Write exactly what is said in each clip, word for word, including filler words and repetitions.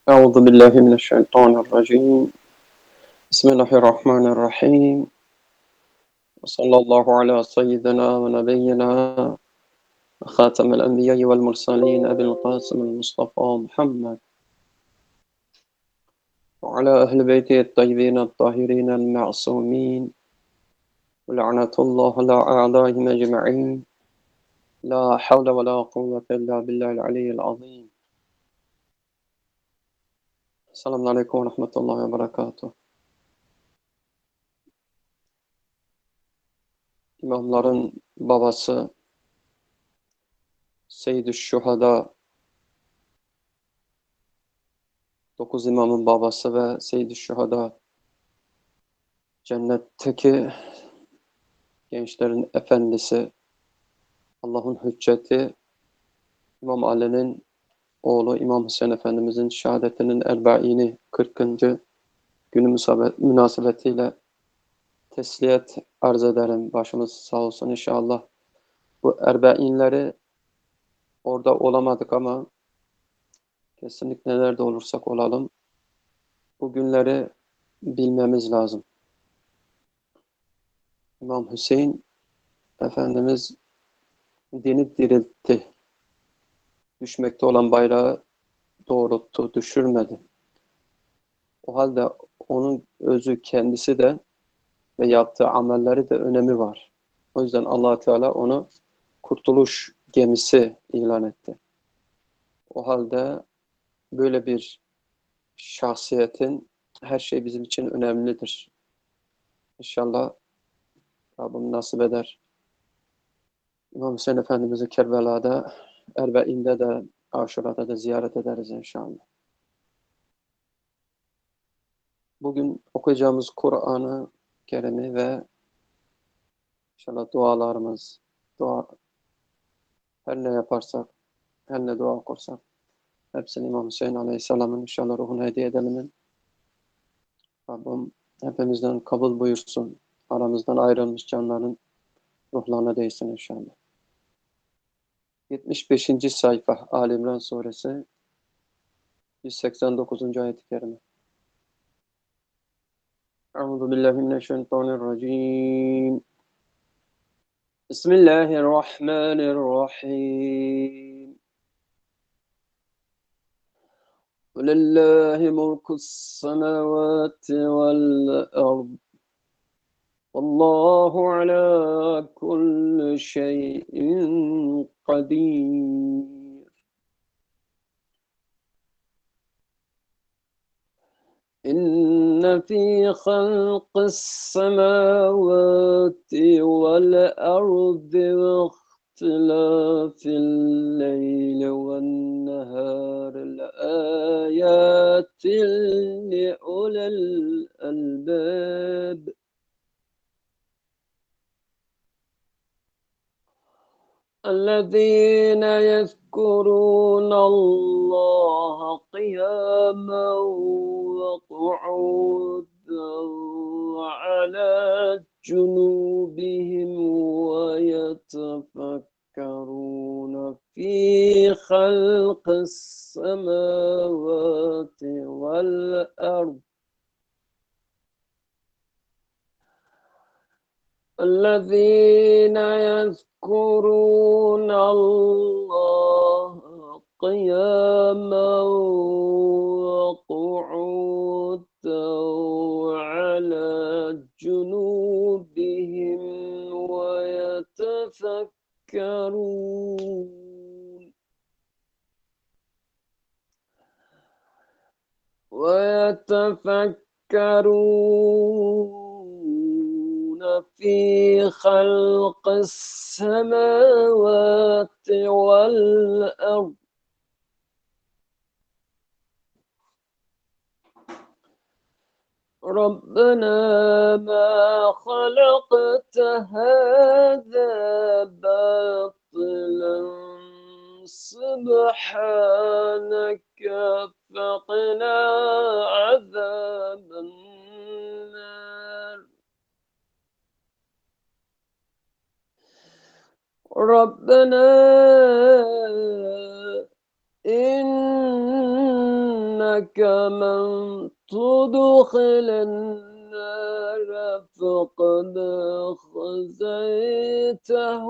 أعوذ بالله من الشيطان الرجيم. بسم الله الرحمن الرحيم. وصلى الله على سيدنا ونبينا خاتم الأنبياء والمرسلين أبي القاسم المصطفى محمد وعلى أهل بيته الطيبين الطاهرين المعصومين ولعنة الله على أعدائهم أجمعين. لا حول ولا قوة إلا بالله العلي العظيم. السلام عليكم ورحمة الله وبركاته. İmamların babası Seyyid-i Şuhada, dokuz imamın babası ve Seyyid-i Şuhada, cennetteki gençlerin efendisi, Allah'ın hücceti, İmam Ali'nin oğlu İmam Hüseyin Efendimizin şehadetinin erbaini kırkıncı günü münasebetiyle tesliyet arz ederim. Başımız sağ olsun inşallah. Bu erbainleri orada olamadık ama kesinlikle nerede olursak olalım bu günleri bilmemiz lazım. İmam Hüseyin Efendimiz dini diriltti. Düşmekte olan bayrağı doğrulttu, düşürmedi. O halde onun özü kendisi de ve yaptığı amelleri de önemi var. O yüzden Allah Teala onu kurtuluş gemisi ilan etti. O halde böyle bir şahsiyetin her şey bizim için önemlidir. İnşallah Rabbim nasip eder. İmam Hüseyin Efendimiz'i Kerbela'da, Erbe'inde de, Aşura'da da ziyaret ederiz inşallah. Bugün okuyacağımız Kur'an-ı Kerim'i ve inşallah dualarımız, dua, her ne yaparsak, her ne dua okursak, hepsini İmam Hüseyin Aleyhisselam'ın inşallah ruhuna hediye edelim. Rabbim hepimizden kabul buyursun. Aramızdan ayrılmış canların ruhlarına değsin inşallah. yetmiş beşinci sayfa Ali İmran suresi yüz seksen dokuzuncu ayet-i kerime. Euzu billahi mineşşeytanirracim. Bismillahirrahmanirrahim. وَلِلَّهِ مُلْكُ السَّمَاوَاتِ وَالْأَرْضِ وَاللّٰهُ عَلَى كُلِّ شَيْءٍ قَدِيرٌ. إِنَّ فِي خَلْقِ السَّمَاوَاتِ وَالْأَرْضِ واختلاف الليل والنهار لآيات لأولي الألباب. الذين يذكرون الله قياما وقعودا وعلى جنوبهم ويتفكرون في خلق السماوات والأرض الذين يذكرون الله قياما وقعودا وعلى جنوبهم ويتفكرون ويتفكرون في خلق السماوات والأرض ربنا ما خلقت هذا باطلا سبحانك فقنا عذاب النار. ربنا إنك إنك من تدخل النار فقد خزيته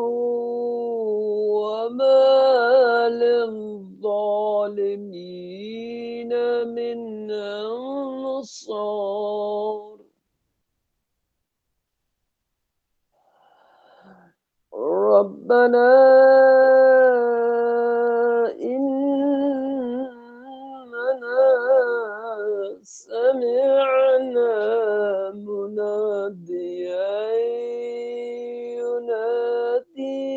وما للظالمين من أنصار. ربنا إننا سمعنا مناديا ينادي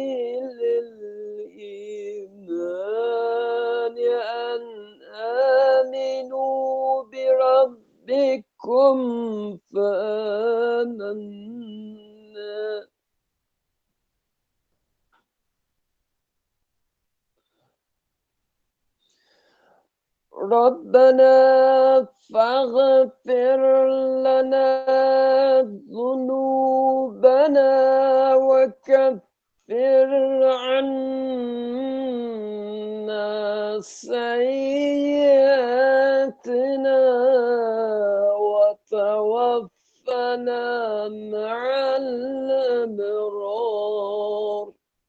للإيمان أن آمنوا بربكم فآمنا. ربنا فاغفر لنا ذنوبنا وكفر عنا سيئاتنا وتوفنا مع الأبرار.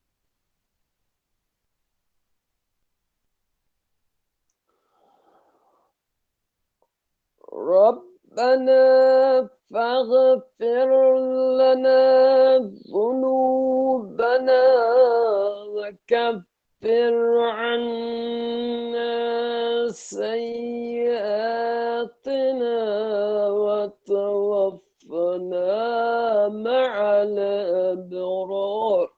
ربنا فاغفر لنا ذنوبنا وكفر عنا سيئاتنا وتوفنا مع الأبرار.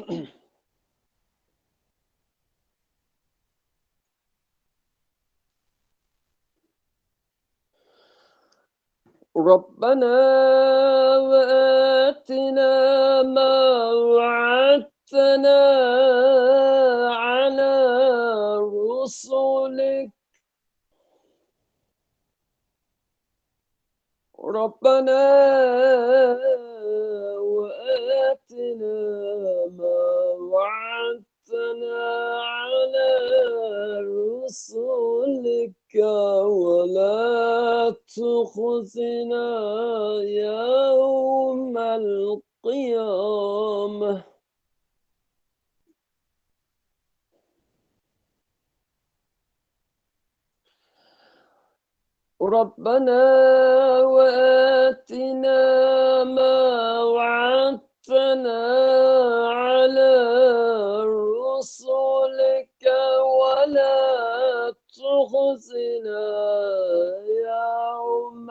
ربنا وآتنا ما وعدتنا على رسلك. ربنا وآتنا ما وعدتنا على رسلك ولا تخزنا يوم القيامة. ربنا وآتنا ما وعدتنا على رسلك ولا تخزنا يوم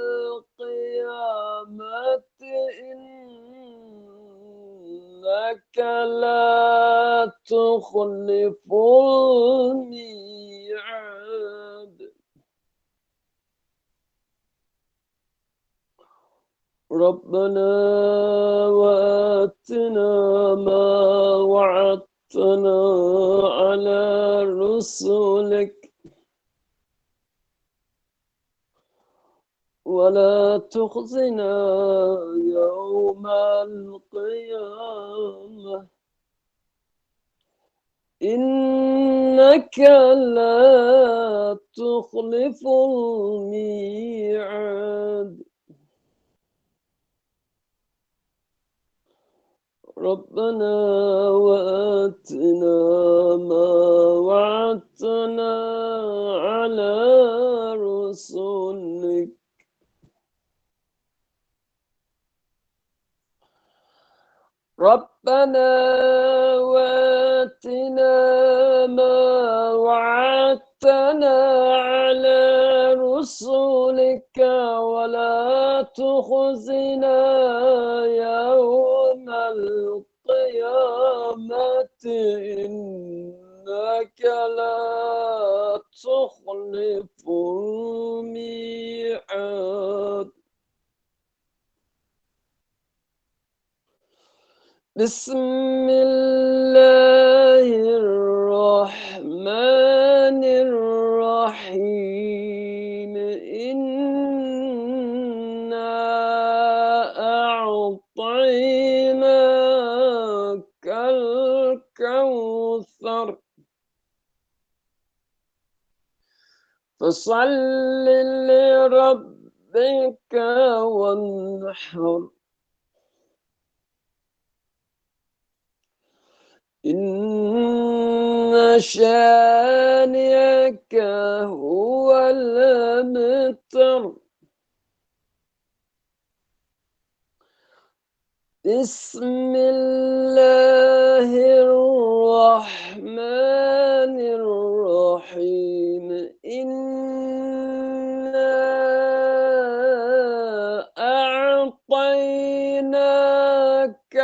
القيامة إنك لا تخلف الميعاد. ربنا وآتنا ما وعدتنا على رسلك ولا تخزنا يوم القيامة إنك لا تخلف الميعاد. ربنا وآتنا ما وعدتنا على رسلك ربنا وآتنا ما وعدتنا على رسلك ولا تخزنا يوم القيامة إنك لا تخلف الميعاد. بسم الله الرحمن الرحيم إنا أعطيناك الكوثر فصل لربك وانحر إن شانئك هو الأبتر. بسم الله الرحمن الرحيم. إنا أعطيناك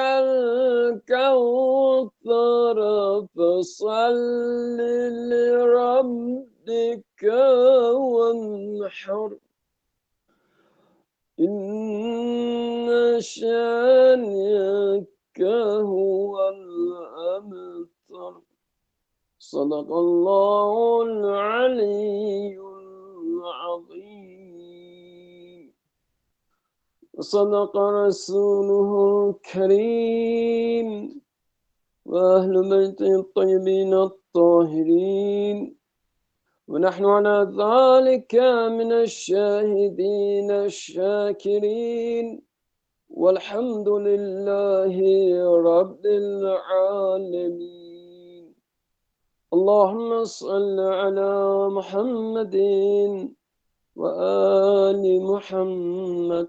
الكوثر فصل لربك وانحر إن شانئك هو الأبتر. صدق الله العلي العظيم. وصدق رسوله الكريم وأهل بيته الطيبين الطاهرين، ونحن على ذلك من الشاهدين الشاكرين، والحمد لله رب العالمين. اللهم صل على محمد وآل محمد.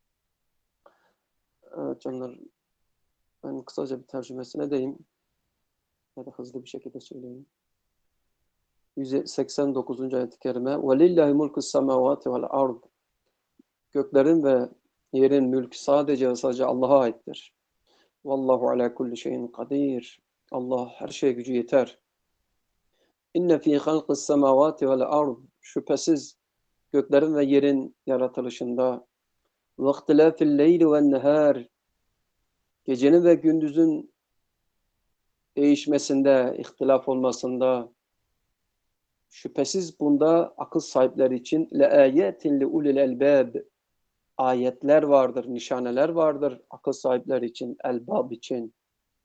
Evet canlar, ben kısaca bir tercümesine edeyim ya da hızlı bir şekilde söyleyeyim. yüz seksen dokuzuncu ayet-i kerime وَلِلَّهِ مُلْكُ السَّمَاوَاتِ وَالْاَرْضِ. Göklerin ve yerin mülkü sadece ve sadece Allah'a aittir. Vallahu ala kulli şeyin kadir. Allah her şeye gücü yeter. İnne fî halqis semâvâti vel ard. Şüphesiz göklerin ve yerin yaratılışında ve ihtilâfil leyli ven nehâr. Gecenin ve gündüzün değişmesinde, ihtilaf olmasında, şüphesiz bunda akıl sahipleri için leâyetin li ulil elbâb. Ayetler vardır, nişaneler vardır akıl sahipleri için, elbab için.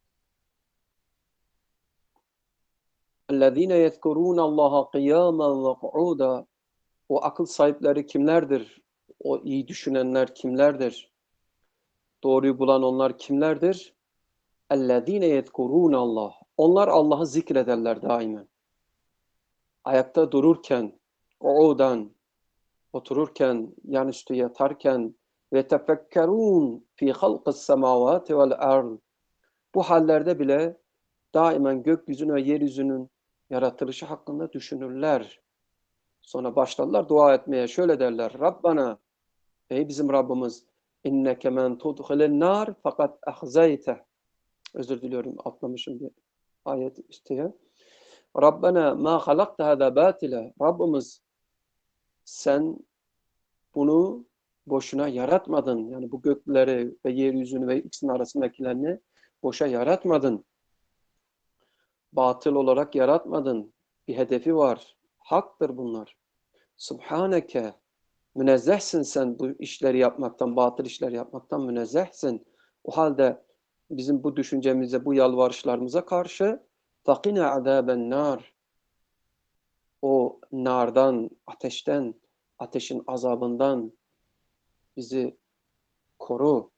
اَلَّذ۪ينَ يَذْكُرُونَ اللّٰهَ قِيَامًا وَقُعُودًا. O akıl sahipleri kimlerdir? O iyi düşünenler kimlerdir? Doğruyu bulan onlar kimlerdir? اَلَّذ۪ينَ يَذْكُرُونَ اللّٰهِ. Onlar Allah'ı zikrederler daima. Ayakta dururken, qu'udan, otururken, yanüstü yatarken, ve tefekkerûn fî halqis semâvâti vel ard. Bu hallerde bile daimen gökyüzünün ve yeryüzünün yaratılışı hakkında düşünürler. Sonra başlarlar dua etmeye. Şöyle derler: Rabbana, ey bizim Rabbimiz, inneke men tudhilen nar fakat ahzayteh. Özür diliyorum, atlamışım bir ayet üstüne. Rabbana ma halakta hâzâ bâtile. Rabbimiz, sen bunu boşuna yaratmadın. Yani bu gökleri ve yeryüzünü ve ikisinin arasındakilerini boşa yaratmadın. Batıl olarak yaratmadın. Bir hedefi var. Haktır bunlar. Subhaneke, münezzehsin sen bu işleri yapmaktan, batıl işler yapmaktan münezzehsin. O halde bizim bu düşüncemize, bu yalvarışlarımıza karşı fakine azaben nar. O nardan, ateşten, ateşin azabından bizi koru.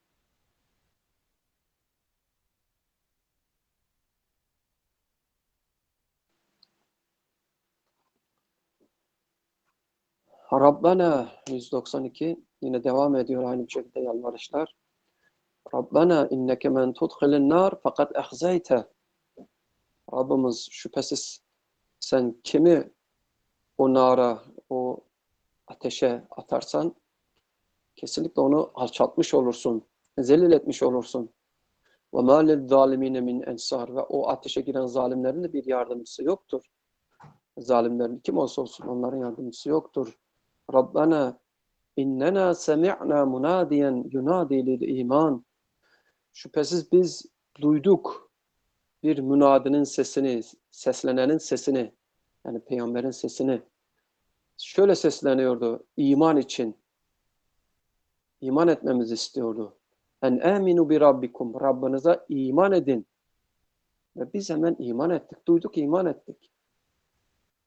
Rabbana yüz doksan iki yine devam ediyor aynı bir şekilde yalvarışlar. Rabbana inneke men tudhilin nar fakat ahzayte. Rabbimiz, şüphesiz sen kimi o nara, o ateşe atarsan kesinlikle onu alçaltmış olursun, zelil etmiş olursun. Ve mâ lizzâlimîne min ensar. Ve o ateşe giren zalimlerin de bir yardımcısı yoktur. Zalimlerin kim olsa olsun onların yardımcısı yoktur. Rabbana innena semi'na munadiyen yunadi lil iman. Şüphesiz biz duyduk bir münadinin sesini, seslenenin sesini, yani peygamberin sesini. Şöyle sesleniyordu iman için. İman etmemizi istiyordu. En aminu bi rabbikum. Rabbinize iman edin. Ve biz hemen iman ettik. Duyduk, iman ettik.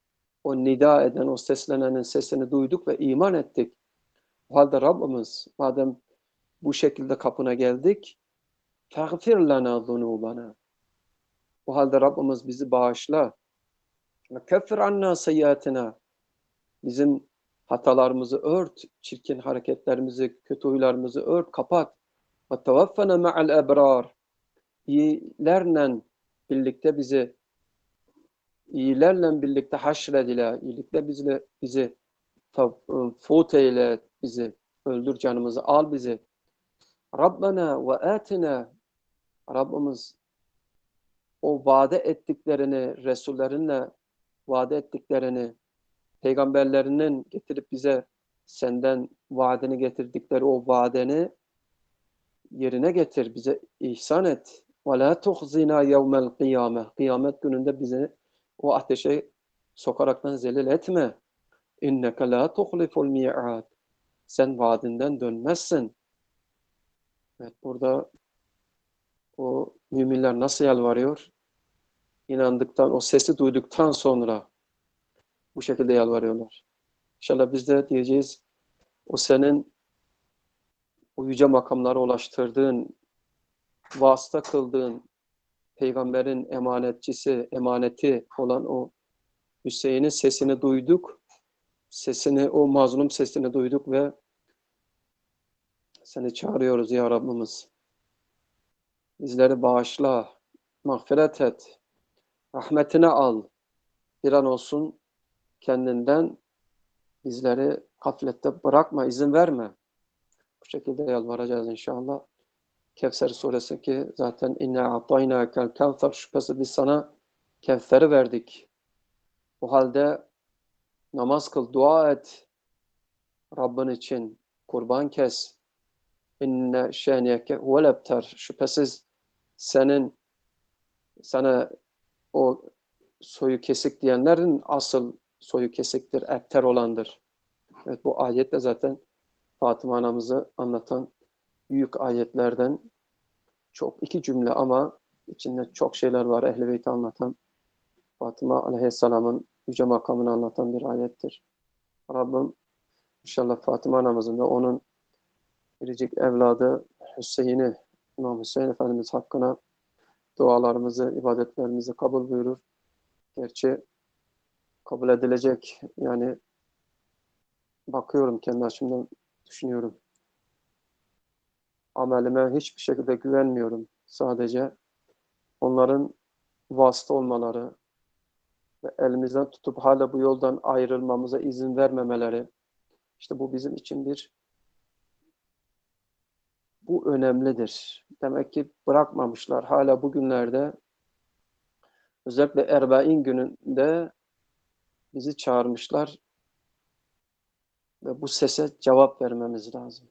o nida eden, o seslenenin sesini duyduk ve iman ettik. O halde Rabbimiz, madem bu şekilde kapına geldik, فَغْفِرْ لَنَا ذُنُوبَنَا. O halde Rabbimiz bizi bağışla. وَكَفِّرْ عَنَّا سَيِّئَاتِنَا. Bizim hatalarımızı ört, çirkin hareketlerimizi, kötü huylarımızı ört, kapat. وَتَوَفَّنَا مَعَ الْاَبْرَارِ. İyilerle birlikte bizi, iyilerle birlikte haşredile, iyilikle bizi, bizi fut eyle, bizi öldür, canımızı al bizi. Rabbena ve atina. Rabbimiz o vaade ettiklerini, Resullerinle vaade ettiklerini, peygamberlerinin getirip bize senden vaadini getirdikleri o vaadeni yerine getir, bize ihsan et. Ve la tuhzina yevmel kıyame. Kıyamet gününde bizi o ateşe sokaraktan zelil etme. İnneke la tuhliful mi'ad. Sen vaadinden dönmezsin. Evet, burada o müminler nasıl yalvarıyor? İnandıktan, o sesi duyduktan sonra bu şekilde yalvarıyorlar. İnşallah biz de diyeceğiz, o senin o yüce makamlara ulaştırdığın, vasıta kıldığın, peygamberin emanetçisi, emaneti olan o Hüseyin'in sesini duyduk. Sesini, o mazlum sesini duyduk ve seni çağırıyoruz ya Rabbimiz. Bizleri bağışla, mağfiret et, rahmetine al. Bir an olsun kendinden bizleri gaflette bırakma, izin verme. Bu şekilde yalvaracağız inşallah. Kevser suresi ki zaten inna a'taynâkel kevser, şüphesiz biz sana Kevser'i verdik. O halde namaz kıl, dua et. Rabbin için kurban kes. İnne şeniyeke huvel ebter. Şüphesiz senin sana o soyu kesik diyenlerin asıl soyu kesiktir, ebter olandır. Evet, bu ayet de zaten Fatıma anamızı anlatan büyük ayetlerden, çok iki cümle ama içinde çok şeyler var. Ehl-i Beyt'i anlatan, Fatıma Aleyhisselam'ın yüce makamını anlatan bir ayettir. Rabbim inşallah Fatıma anamızın da onun biricik evladı Hüseyin'i, İmam Hüseyin Efendimiz hakkına dualarımızı, ibadetlerimizi kabul buyurur. Gerçi kabul edilecek, yani bakıyorum kendi açımdan, düşünüyorum. Amelime hiçbir şekilde güvenmiyorum. Sadece onların vasıta olmaları ve elimizden tutup hala bu yoldan ayrılmamıza izin vermemeleri, işte bu bizim için bir, bu önemlidir. Demek ki bırakmamışlar. Hala bugünlerde, özellikle Erbain gününde bizi çağırmışlar ve bu sese cevap vermemiz lazım.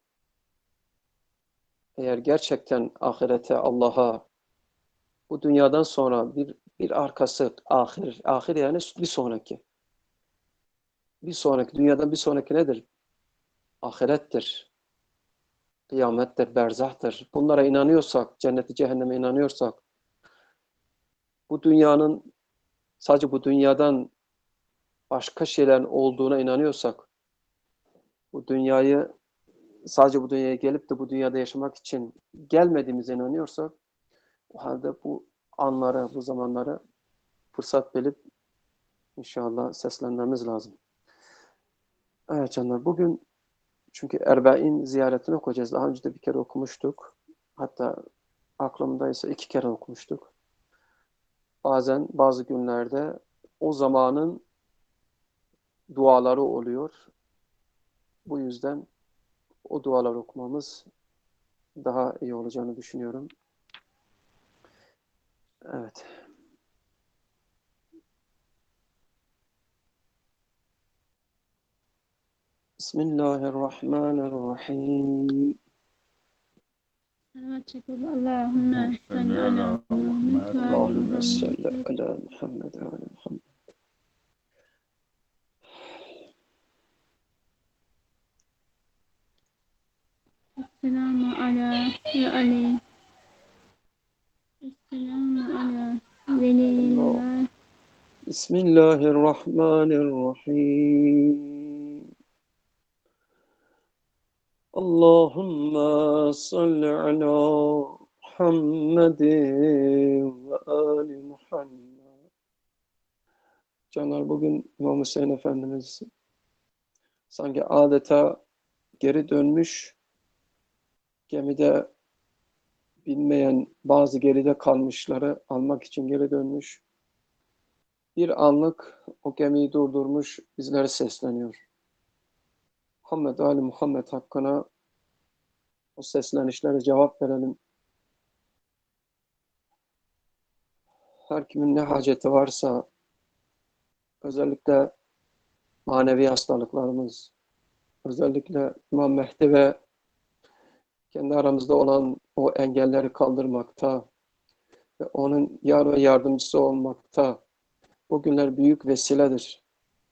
Eğer gerçekten ahirete, Allah'a, bu dünyadan sonra bir bir arkası, ahir, ahir yani bir sonraki. Bir sonraki, dünyadan bir sonraki nedir? Ahirettir, kıyamettir, berzahtır. Bunlara inanıyorsak, cenneti cehenneme inanıyorsak, bu dünyanın, sadece bu dünyadan başka şeylerin olduğuna inanıyorsak, bu dünyayı, sadece bu dünyaya gelip de bu dünyada yaşamak için gelmediğimize inanıyorsak, o halde bu anları, bu zamanları fırsat bilip inşallah seslenmemiz lazım. Evet canlar, bugün çünkü Erbain ziyaretini okuyacağız. Daha önce de bir kere okumuştuk. Hatta aklımdaysa iki kere okumuştuk. Bazen bazı günlerde o zamanın duaları oluyor. Bu yüzden o duaları okumamız daha iyi olacağını düşünüyorum. Evet. Bismillahirrahmanirrahim. Allahümme salli ala Muhammed ve ala Allahümme salli Muhammed. ala Muhammed ve ala Muhammed. Esselamu ala ve aleyh. Esselamu ala velillah. Bismillahirrahmanirrahim. Allahümme salli ala Muhammedin ve ali Muhammed. Canlar, bugün İmam Hüseyin Efendimiz sanki adeta geri dönmüş, gemide bilmeyen bazı geride kalmışları almak için geri dönmüş. Bir anlık o gemiyi durdurmuş, bizlere sesleniyor. Muhammed Ali Muhammed hakkına o seslenişlere cevap verelim. Her kimin ne haceti varsa, özellikle manevi hastalıklarımız, özellikle İmam Mehdi ve kendi aramızda olan o engelleri kaldırmakta ve onun yar ve yardımcısı olmakta bugünler büyük vesiledir.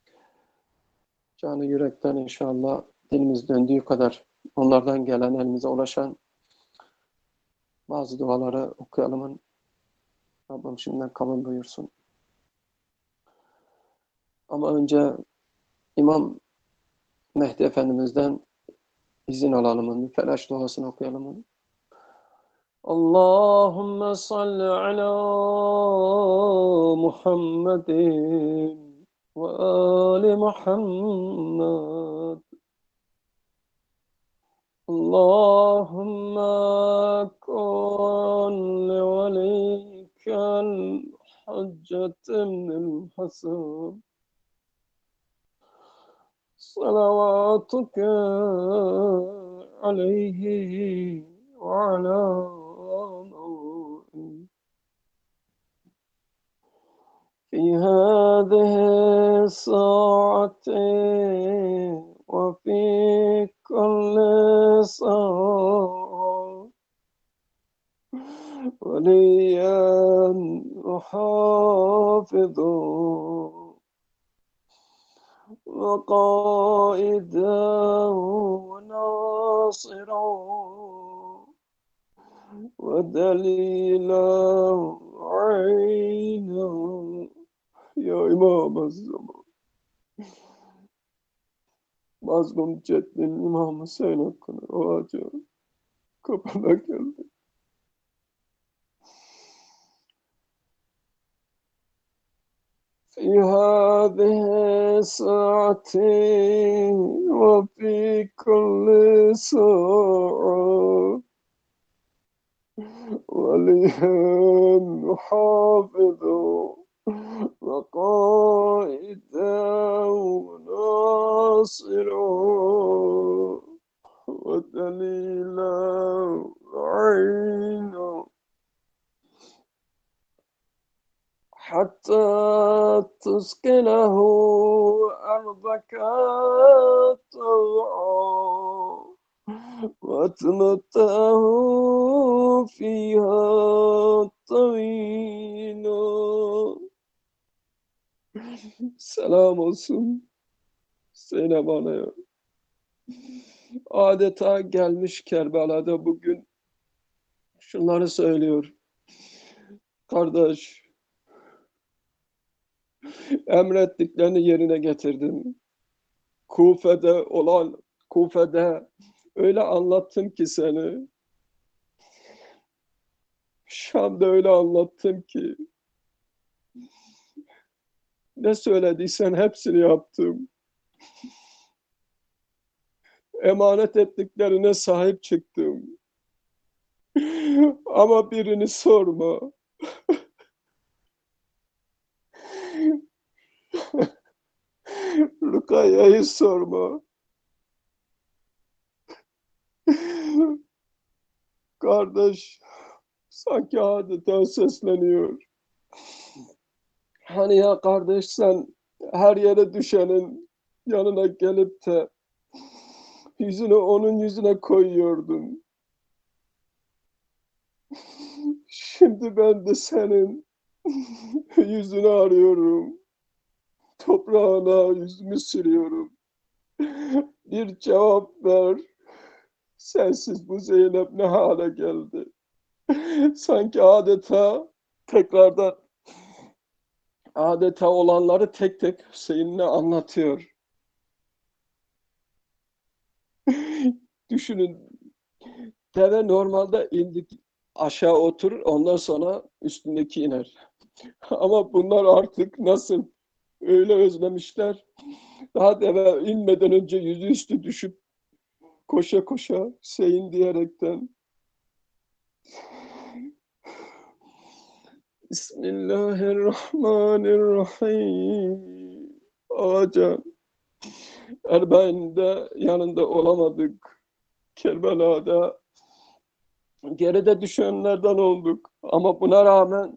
Canı yürekten inşallah dilimiz döndüğü kadar onlardan gelen, elimize ulaşan bazı duaları okuyalım. Rabbim şimdiden kabul buyursun. Ama önce İmam Mehdi Efendimiz'den izin alalım. Felaş duasını okuyalım. Allahümme salli ala Muhammedin ve ali Muhammed. Allahümme kun li veliyken haccetin hasan. صلواتك عليه وعلى آله في هذه الساعة وفي كل ساعة وليا وحافظا وقائدا وناصرا ودليلا عينا يا إمام الزمان. Mazlum Ceddin İmam Hüseyin hakkında o acı kapına geldi. في هذه الساعة وفي كل ساعة وليا حافظا وقائدا وناصرا ودليلا عينا حتى تسكنه أرضك طوعا وتمتعه فيها طويلا. Selam olsun Zeynep Ana'ya. Adeta gelmiş Kerbela'da bugün şunları söylüyor. Kardeş, emrettiklerini yerine getirdim. Kufe'de olan, Kufe'de öyle anlattım ki seni. Şam'da öyle anlattım ki. Ne söylediysen hepsini yaptım. Emanet ettiklerine sahip çıktım. Ama birini sorma. Rukayya'yı sorma. Kardeş sanki adeta sesleniyor. Hani ya kardeş, sen her yere düşenin yanına gelip de yüzünü onun yüzüne koyuyordun. Şimdi ben de senin yüzünü arıyorum. Toprağına yüzümü sürüyorum. Bir cevap ver. Sensiz bu Zeynep ne hale geldi? Sanki adeta tekrardan adeta olanları tek tek Hüseyin'le anlatıyor. Düşünün, deve normalde indik aşağı oturur, ondan sonra üstündeki iner. Ama bunlar artık nasıl öyle özlemişler. Daha deve inmeden önce yüzüstü düşüp koşa koşa Hüseyin diyerekten. Bismillahirrahmanirrahim. Ağacan, Erbain'de yanında olamadık. Kerbela'da geride düşenlerden olduk. Ama buna rağmen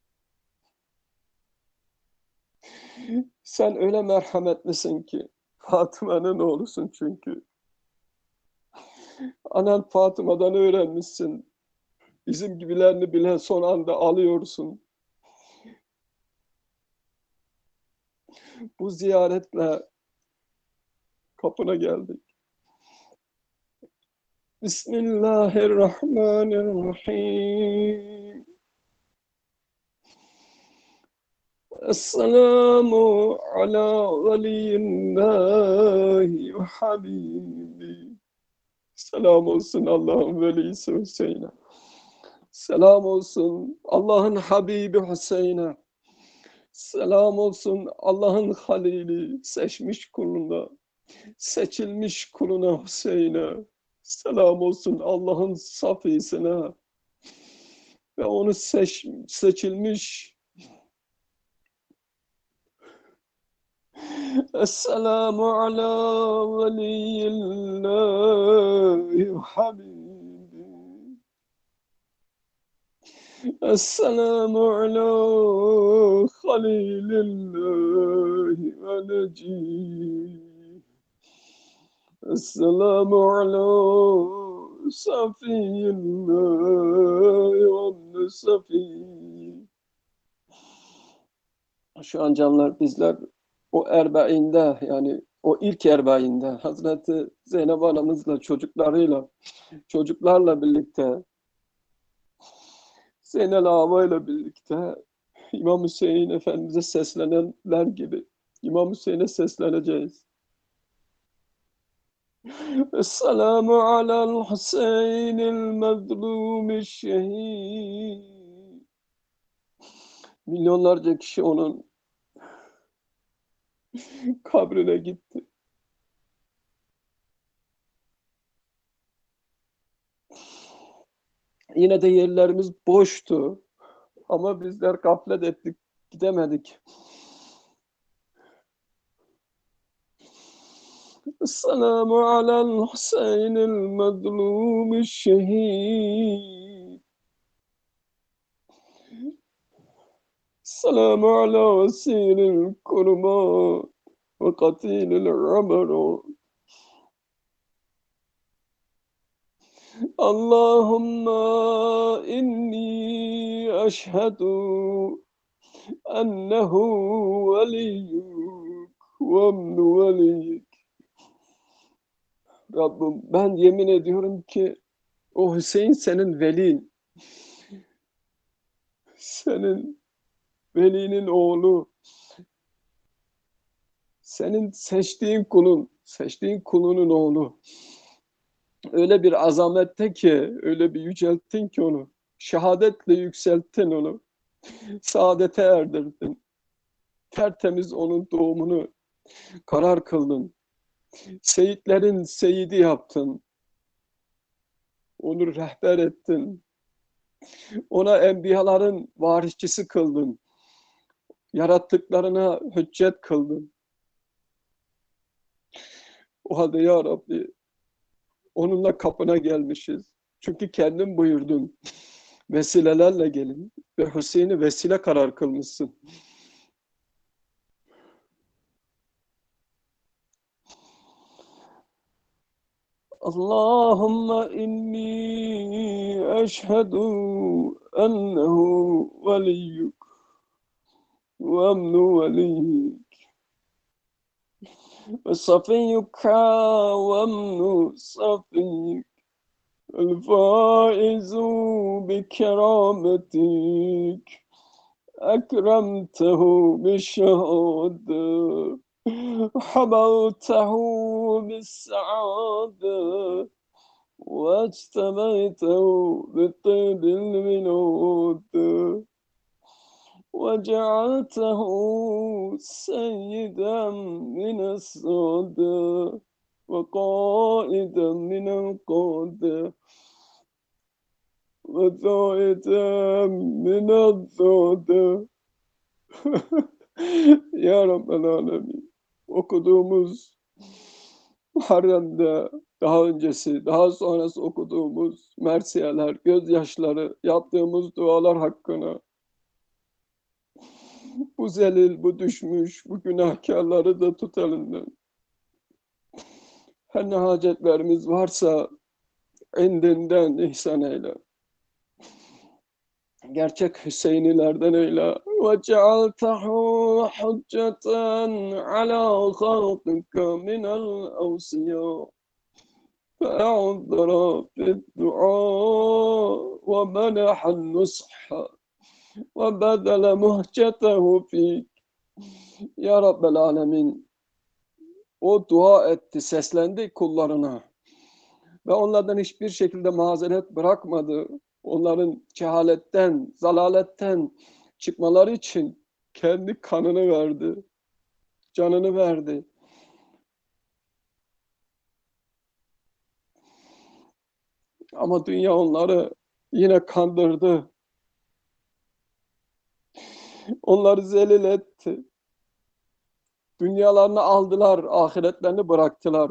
sen öyle merhametlisin ki. Fatıma'nın oğlusun çünkü. Anan Fatıma'dan öğrenmişsin. Bizim gibilerini bile son anda alıyorsun. Bu ziyaretle kapına geldik. Bismillahirrahmanirrahim. Esselamu ala veliyyillahi ve habibi. Selam olsun Allah'ın velisi Hüseyin'e. Selam olsun Allah'ın Habibi Hüseyin'e. Selam olsun Allah'ın halili, seçmiş kuluna, seçilmiş kuluna Hüseyin'e. Selam olsun Allah'ın safisine ve onu seç, seçilmiş. Esselamu ala veliyyillahi habibi. Esselamu ala halilillahi ve necih. Esselamu ala safiyillahi ve nesafiyyi. Şu an canlar, bizler o erbainde, yani o ilk erbainde Hazreti Zeynep anamızla, çocuklarıyla, çocuklarla birlikte, Zeynel Ağabey'le birlikte İmam Hüseyin Efendimiz'e seslenenler gibi İmam Hüseyin'e sesleneceğiz. Esselamu alel Hüseyin'il mezlûmi şehîd. Milyonlarca kişi onun kabrine gitti. Yine de yerlerimiz boştu. Ama bizler gaflet ettik, gidemedik. Esselamu alel Hüseyin'il mezlûmi şehîd. Esselamu ala vesîlil kurmâ ve katilil amarâ. Allahumma inni eşhedü ennehu veliyyuk ve emnu veliyyik. Rabbim, ben yemin ediyorum ki o Hüseyin senin velin. Senin velinin oğlu. Senin seçtiğin kulun, seçtiğin kulunun oğlu. Öyle bir azamette ki, öyle bir yücelttin ki onu. Şehadetle yükselttin onu. Saadete erdirdin. Tertemiz onun doğumunu karar kıldın. Seyitlerin seyidi yaptın. Onu rehber ettin. Ona enbiyaların varisçisi kıldın. Yarattıklarına hüccet kıldın. O halde ya Rabbi, onunla kapına gelmişiz. Çünkü kendin buyurdun. Vesilelerle gelin. Ve Hüseyin'i vesile karar kılmışsın. Allahümme inni eşhedü ennehu veliyyuk ve emnu veliyyik ve safiyyuka ve emnu safiyyik el faizu bi kerametik أكرمته بالشهادة، حبوته بالسعادة، واجتبيته بالطيب الولود، وجعلته سيدا من السادة، وقائدا من القادة، وزائدا من الزادة. Ya Rabbel Alemin. Okuduğumuz Muharrem'de daha öncesi, daha sonrası okuduğumuz mersiyeler, gözyaşları, yaptığımız dualar hakkına bu zelil, bu düşmüş, bu günahkarları da tut elinden. Her ne hacetlerimiz varsa indinden ihsan eyle. Gerçek Hüseynilerden eyle. Ve cealtehu hücceten ala halkika minel evsiya. فأعذر في الدعاء ومنح النصح وبذل مهجته فيك. Ya Rabbel Alemin, o dua etti, seslendi kullarına ve onlardan hiçbir şekilde mazeret bırakmadı. Onların cehaletten, zalaletten çıkmaları için kendi kanını verdi, canını verdi. Ama dünya onları yine kandırdı. Onları zelil etti. Dünyalarını aldılar, ahiretlerini bıraktılar.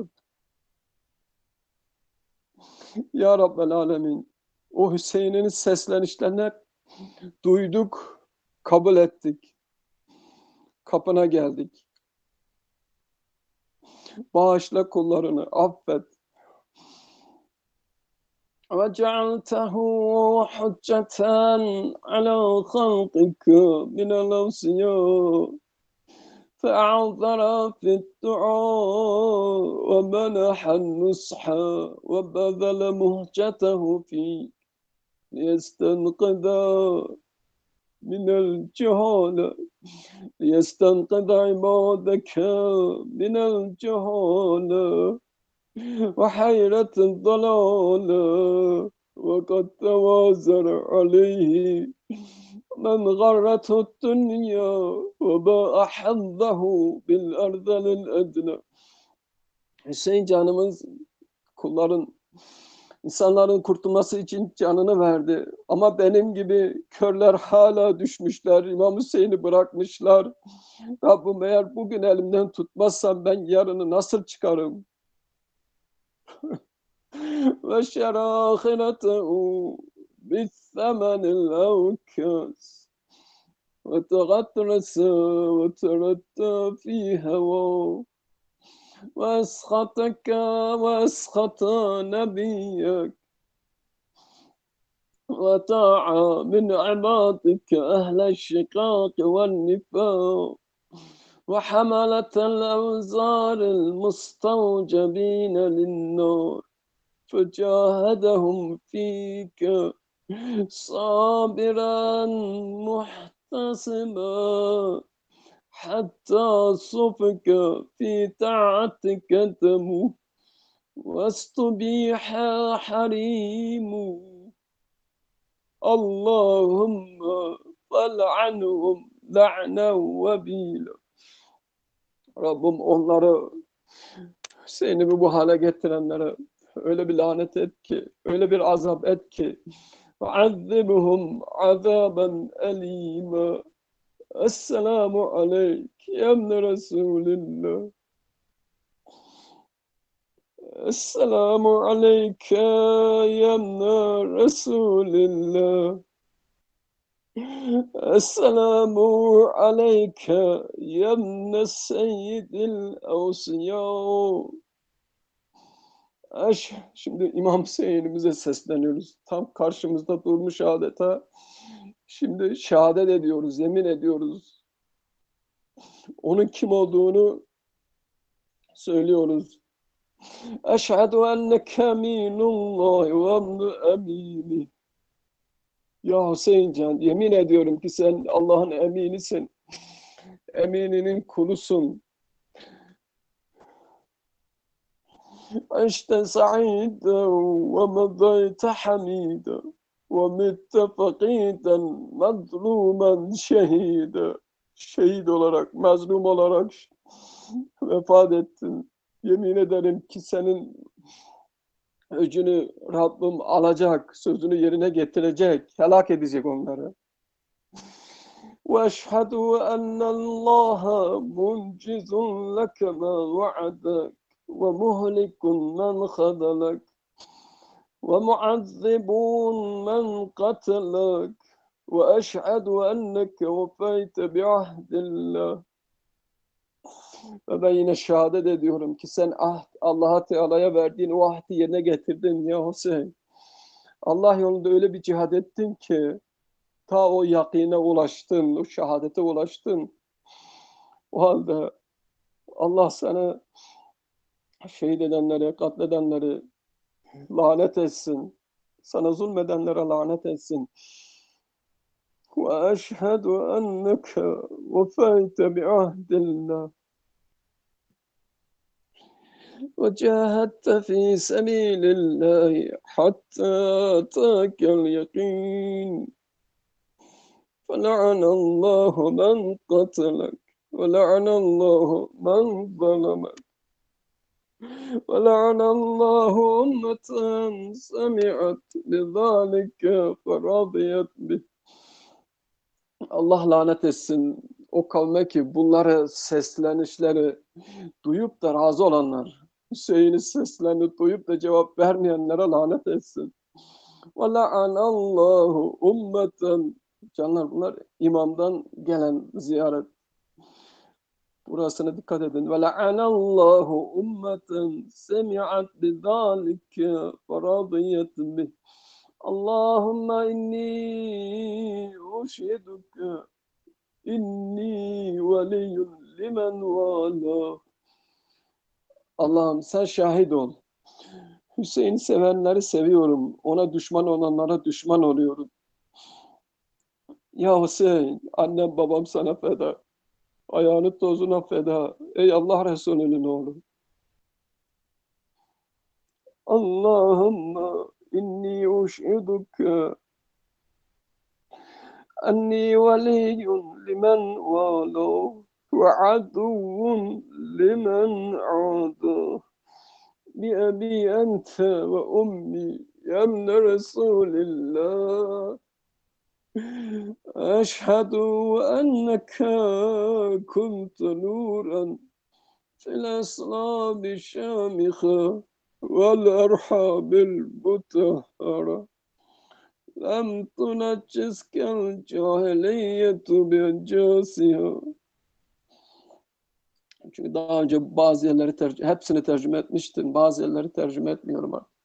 Ya Rabbel Alemin, o Hüseyin'in seslenişlerini duyduk, kabul ettik. Kapına geldik. Bağışla kullarını, affet. وَجَعَلْتَهُ حُجَّةً عَلَى خَلْقِكَ مِنَ الْأَوْصِيَاءِ فأعذر في الدعاء ومنح النصح وبذل مهجته فيك ليستنقذ من الجهالة، ليستنقذ عبادك من الجهالة وحيرة الضلالة، وقد توازر عليه من غرته الدنيا وباء حظه بالأرذل الأدنى. Hüseyin canımız, kulların, insanların kurtulması için canını verdi. Ama benim gibi körler hala düşmüşler, İmam Hüseyin'i bırakmışlar. Rabbim, eğer bugün elimden tutmazsam ben yarını nasıl çıkarım? Ve şerahinetehu بالثمن الأوكاس وتغطرس وتردى في هواه وأسخطك وأسخط نبيك وطاع من عبادك أهل الشقاق والنفاق وحملة الأوزار المستوجبين للنار فجاهدهم فيك صابرا محتسبا حتى صفك في طاعتك دمه واستبيح حريم. اللهم فلعنهم لعنا وبيلا. Rabbim onları, Hüseyin'i bu hale getirenlere öyle bir lanet et ki, öyle bir azap et ki وَعَذِّبْهُمْ عَذَابًا أَلِيمًا. Esselamu aleyk ya emne Resulillah. Esselamu aleyke ya emne Resulillah. Esselamu aleyke ya emne seyyidil evsiya. Şimdi İmam Hüseyin'imize sesleniyoruz. Tam karşımızda durmuş adeta. Şimdi şehadet ediyoruz, yemin ediyoruz. Onun kim olduğunu söylüyoruz. Eşhedü enneke eminullah ve emnu emini. Ya Hüseyincan, yemin ediyorum ki sen Allah'ın eminisin. Emininin kulusun. عشت سعيدا ومضيت حميدا ومت فقيدا mazlumen şehida. Şehit olarak, mazlum olarak vefat ettin. Yemin ederim ki senin öcünü Rabbim alacak, sözünü yerine getirecek, helak edecek onları. وأشهد أن الله منجز لك ما وعدك ومهلك من خذلك ومعذب من قتلك وأشهد أنك وفيت بعهد الله. Ve ben yine şehadet ediyorum ki sen ah, Allah Teala'ya verdiğin o ahdi yerine getirdin ya Hüseyin. Allah yolunda öyle bir cihad ettin ki ta o yakine ulaştın, o şehadete ulaştın. O halde Allah sana şehit edenleri, katledenleri lanet etsin. Sana zulmedenlere lanet etsin. Ve eşhedü enneke vefeyte bi'ahdillah. وجاهدت في سبيل الله حتى أتاك اليقين فلعن الله من قتلك ولعن الله من ظلمك ولعن الله أمة سمعت بذلك فرضيت به. Allah lanet etsin o kavme ki bunları seslenişleri duyup da razı olanlar, Hüseyin'in seslerini duyup da cevap vermeyenlere lanet etsin. وَلَعَنَ اللّٰهُ ummeten. Canlar bunlar imamdan gelen ziyaret. Burasına dikkat edin. وَلَعَنَ اللّٰهُ ummeten semi'at بِذَٰلِكَ فَرَضِيَتْ بِهِ. Allahümme inni uşhiduke inni veliyyun limen vala. Allah'ım sen şahit ol. Hüseyin'i sevenleri seviyorum. Ona düşman olanlara düşman oluyorum. Ya Hüseyin, annem babam sana feda. Ayağını tozuna feda. Ey Allah Resulü'nün oğlu. Allahümme inni uşhiduke enni veliyyun limen vala ve aduvun limen adu. بأبي أنت وأمي يا ابن رسول الله أشهد أنك كنت نورا في الأصلاب الشامخة والأرحام المطهرة لم تنجسك الجاهلية بأنجاسها. Çünkü daha önce bazı yerleri tercih, hepsini tercüme etmiştim. Bazı yerleri tercüme etmiyorum artık.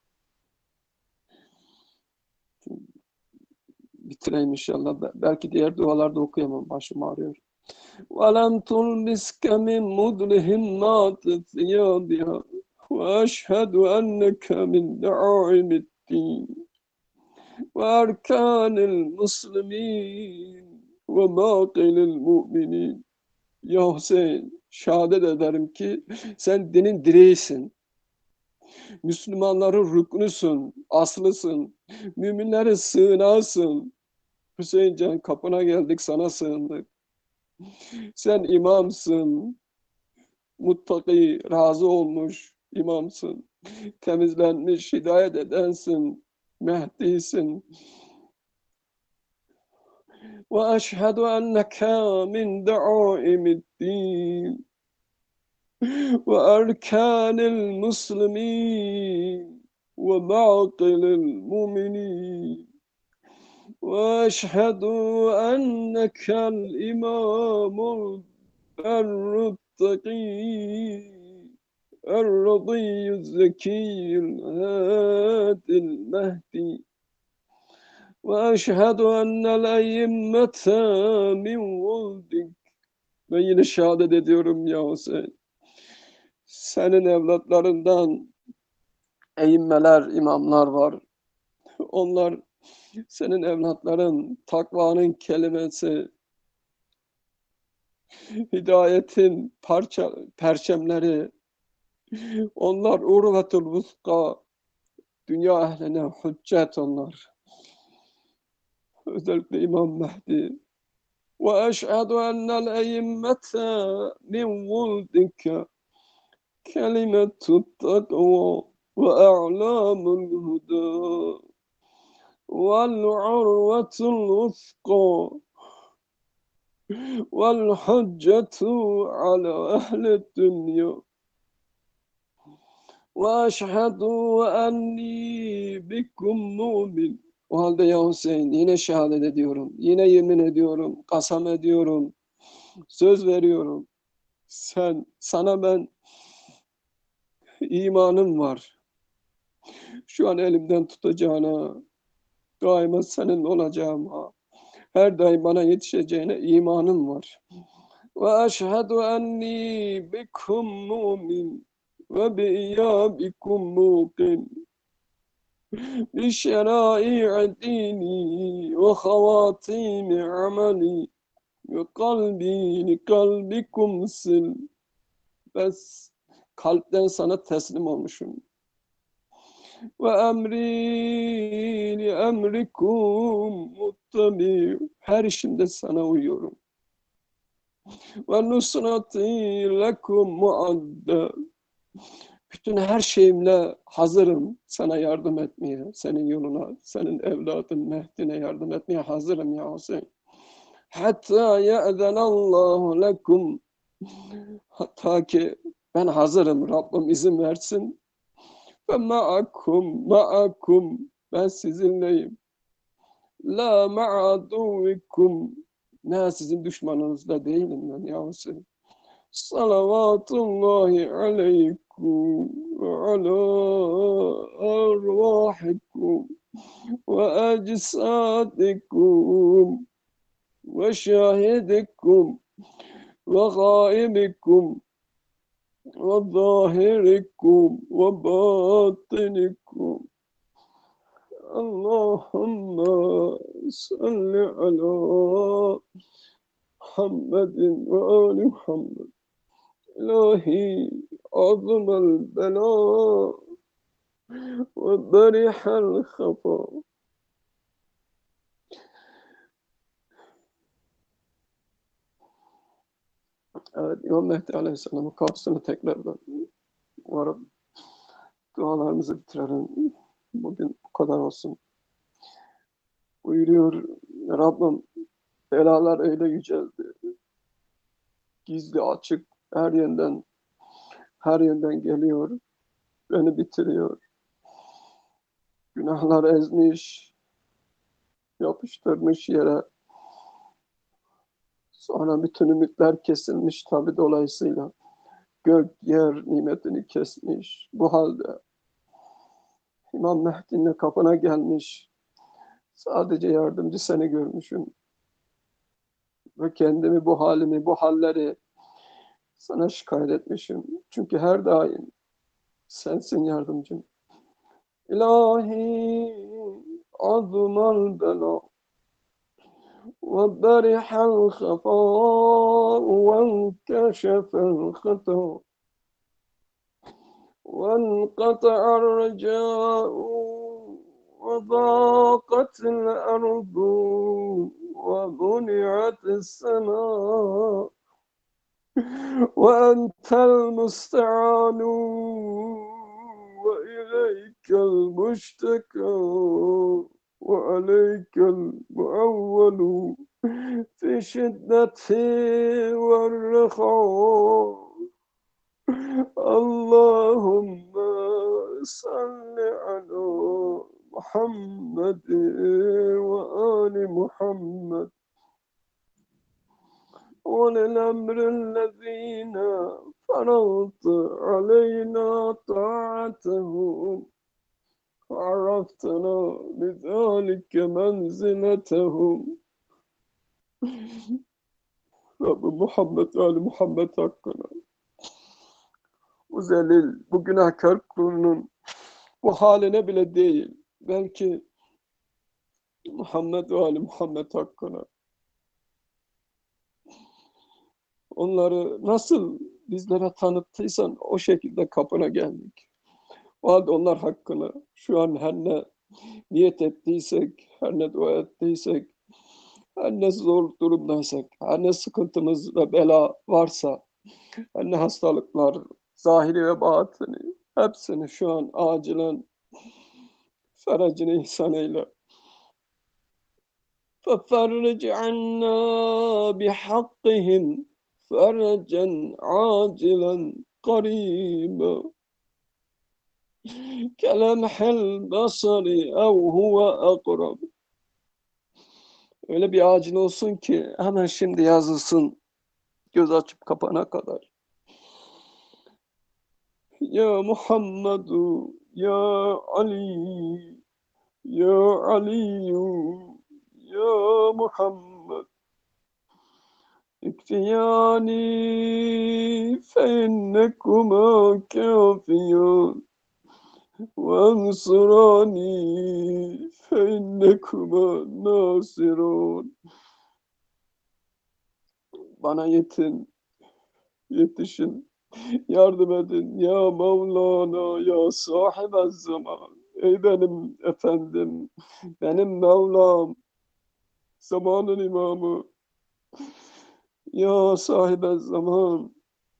Bitireyim inşallah. Belki diğer dualarda okuyamam. Başım ağrıyor. وَلَمْ تُلْبِسْكَ مِنْ مُدْلِهِمَّاتِ ثِيَابِهَا وَأَشْهَدُ أَنَّكَ مِنْ دَعَائِمِ الدِّينِ وَأَرْكَانِ الْمُسْلِمِينَ وَبَاقِلِ الْمُؤْمِنِينَ. Ya Hüseyin, şehadet ederim ki sen dinin direğisin. Müslümanların rüknüsün, aslısın. Müminlerin sığınağısın. Hüseyincan kapına geldik sana sığındık. Sen imamsın. Muttaki, razı olmuş imamsın. Temizlenmiş, hidayet edensin. Mehdisin. وأشهد أنك من دعائم الدين وأركان المسلمين ومعقل المؤمنين وأشهد أنك الإمام البر التقي الرضي الزكي الهادي المهدي وأشهد أن الأئمة من ولدك. Ben yine şehadet ediyorum ya Hüseyin. Senin evlatlarından eğimmeler, imamlar var. Onlar senin evlatların takvanın kelimesi, hidayetin parça, perçemleri, onlar urvetul vuska, dünya ehline hüccet onlar. Özellikle İmam Mehdi. Ve eşhedü ennel eyyemmete min vuldike kelimetut takva ve a'lamul huda vel urvetul vuska vel hüccetu ala ehli dünya. Ve eşhedü enni bikum mu'min. O halde ya Hüseyin yine şehadet ediyorum, yine yemin ediyorum, kasam ediyorum, söz veriyorum. Sen, sana ben imanım var. Şu an elimden tutacağına, daima senin olacağıma, her daim bana yetişeceğine imanım var. Ve eşhedü enni bikum mu'min ve bi'iyâbikum muqin. بشرائع ديني وخواتيم عملي وقلبي لقلبكم سل. Bes kalpten sana teslim olmuşum. Ve emri li emrikum muttabi. Her işimde sana uyuyorum. Ve nusrati lekum muadda. Bütün her şeyimle hazırım sana yardım etmeye, senin yoluna, senin evladın Mehdi'ne yardım etmeye hazırım ya Hüseyin. Hatta ye'zenallahu lekum. Hatta ki ben hazırım, Rabbim izin versin. Ve ma'akum, ma'akum. Ben sizinleyim. La ma'aduvikum. Ne sizin düşmanınızda değilim ben ya Hüseyin. Salavatullahi aleykum ve ala arvahikum ve ecsadikum ve şahidikum ve gaibikum ve zahirikum ve batinikum. Allahümme salli ala Muhammedin ve ali Muhammed. İlahi azmel bela ve berihel hafa. Evet, İmam Mehdi Aleyhisselam'ın kapısını tekrardan varıp dualarımızı bitirelim. Bugün bu kadar olsun. Buyuruyor Rabbim, belalar öyle yüceldi. Gizli açık her yerden her yerden geliyor. Beni bitiriyor. Günahlar ezmiş, yapıştırmış yere. Sonra bütün ümitler kesilmiş tabi dolayısıyla. Gök, yer nimetini kesmiş. Bu halde İmam Mehdi'nin kapına gelmiş. Sadece yardımcı seni görmüşüm. Ve kendimi, bu halimi, bu halleri sana şikayet etmişim. Çünkü her daim sensin yardımcım. İlahi azmal bela ve berihel hafa ve keşefel hata ve enqata'ar raca'u وضاقت الأرض ومنعت السماء وأنت المستعان وإليك المشتكى وعليك المعول في شدة والرخاء اللهم صل على محمد وآل محمد وللأمر الذين فرضت علينا طاعتهم وعرفتنا بذلك منزلتهم Rabbi Muhammed ve Ali Muhammed hakkına bu zelil, bu günahkar kulunun bu haline bile değil, belki Muhammed ve Ali Muhammed hakkına. Onları nasıl bizlere tanıttıysan o şekilde kapına geldik. O halde onlar hakkında şu an her ne niyet ettiysek, her ne dua ettiysek, her ne zor durumdaysak, her ne sıkıntımız ve bela varsa, her ne hastalıklar, zahiri ve batini, hepsini şu an acilen feracını ihsan eyle. فَفَرِّجْ عَنَّا بِحَقِّهِمْ فَرَجًا عَاجِلًا قَرِيبًا كَلَمْحِ الْبَصَرِ اَوْ هُوَ أَقْرَبُ. Öyle bir acil olsun ki hemen şimdi yazılsın göz açıp kapana kadar. Ya Muhammedu, Ya Ali, Ya Aliyu, Ya Muhammed. İktiyani fe innekuma kâfiyân ve ensurani fe innekuma nasirun. Bana yetin, yetişin, yardım edin ya Mevlana, ya sahibel zaman. Ey benim efendim, benim Mevlam, zamanın imamı, ya sahibel zaman.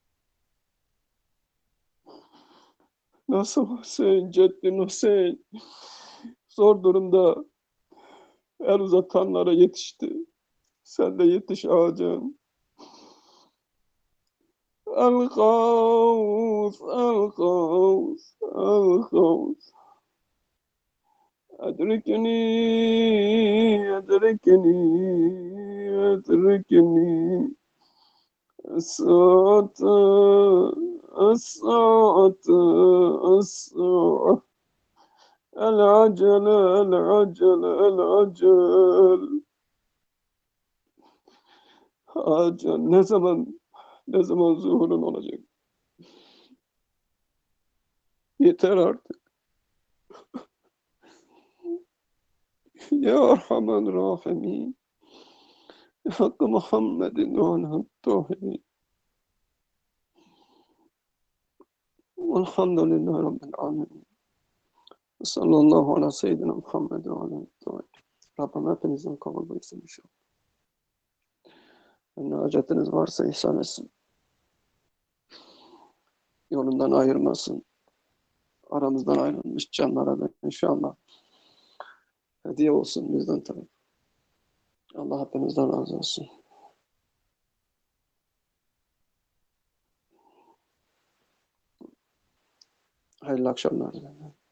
Nasıl Hüseyin, Ceddin Hüseyin zor durumda el uzatanlara yetişti. Sen de yetiş ağacım. El-Gavs, El-Gavs, El-Gavs. Edrikni, edrikni, edrikni. Es-Sa'at, Es-Sa'at, Es-Sa'at. El-Acel, El-Acel, El-Acel. Ağacım ne zaman, ne zaman zuhurun olacak? Yeter artık. Ya Erhamen Rahimin. Hakkı Muhammedin ve aleyhi tahirin. Velhamdülillahi Rabbil alemin. Sallallahu ala seyyidina Muhammed ve aleyhi tahirin. Rabbim hepinizden kabul buyursun inşallah. Ne hacetiniz varsa ihsan etsin. Yolundan ayırmasın. Aramızdan ayrılmış canlara da inşallah hediye olsun bizden tabii. Allah hepinizden razı olsun. Hayırlı akşamlar.